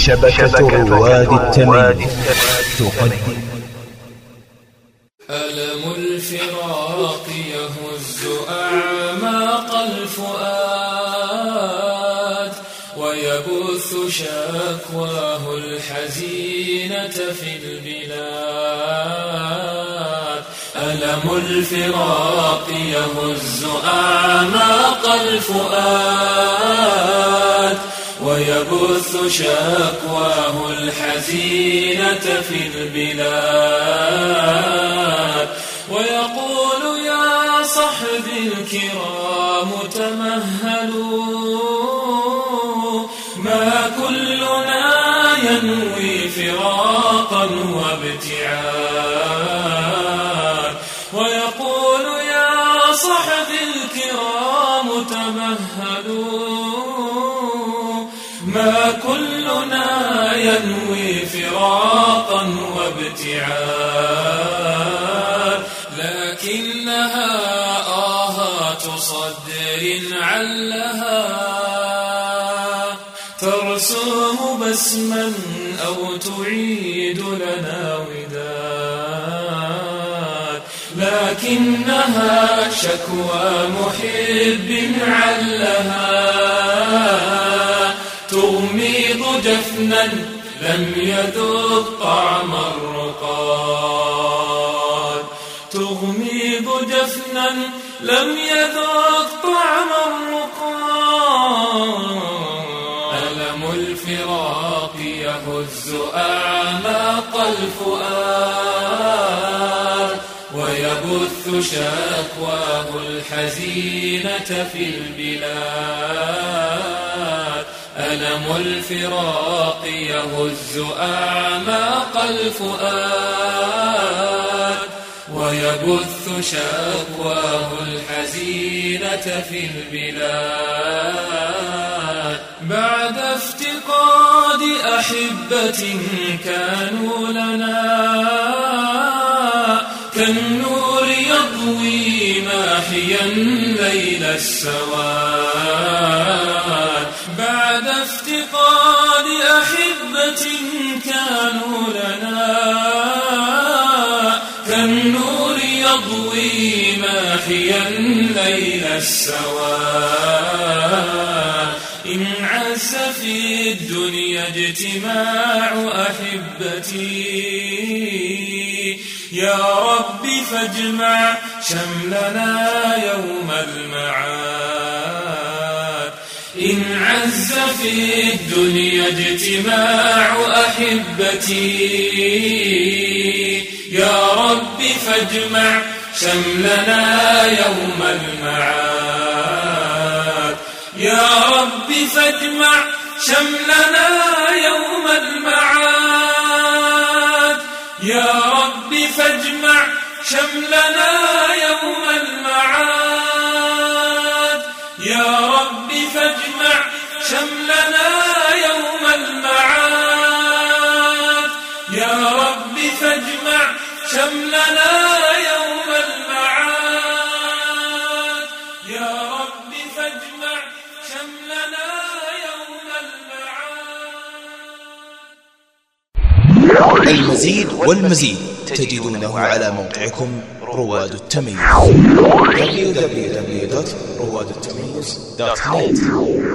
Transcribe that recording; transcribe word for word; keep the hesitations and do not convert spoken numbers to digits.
شبكة رواد التمييز تقدم ألم الفراق يهز أعماق الفؤاد ويبث شكواه الحزينة في البلاد. ألم الفراق يهز أعماق الفؤاد ويبث شكواه الحزينة في البلاد. ويقول يا صحبي الكرام تمهلوا، ما كلنا ينوي فراقا وابتعاد. ويقول يا صحبي الكرام تمهلوا، ما كلنا ينوي فراقا وابتعاد. لكنها آهات صدر علها ترسم بسما أو تعيد لنا وداد. لكنها شكوى محب علها تغميض جفنا لم يذق طعم الرقاد. تغميض جفنا لم يذق طعم الرقاد. ألم الفراق يهز أعماق الفؤاد ويبث شكواه الحزينة في البلاد. ألم الفراق يهز أعماق الفؤاد ويبث شكواه الحزينة في البلاد. بعد افتقاد أحبة كانوا لنا كالنور يضوي ماحيا ليل السواد. بعد افتقاد أحبة كانوا لنا كالنور يضوي ماحيا ليل السواد. إن عز في الدنيا اجتماع أحبتي، يا رب فاجمع شملنا يوم المعاد. إن عز في الدنيا اجتماع أحبتي، يا رب فاجمع شملنا يوم المعاد. يا رب فاجمع شملنا يوم المعاد. يا رب فاجمع شملنا يوم المعاد. يا رب فاجمع شملنا يوم المعاد. يا رب فاجمع شملنا يوم المعاد. يا رب فاجمع شملنا يوم المعاد. المزيد والمزيد تجدونه على موقعكم رواد التمييز دبليو دبليو دبليو دوت رواد التمييز دوت نت.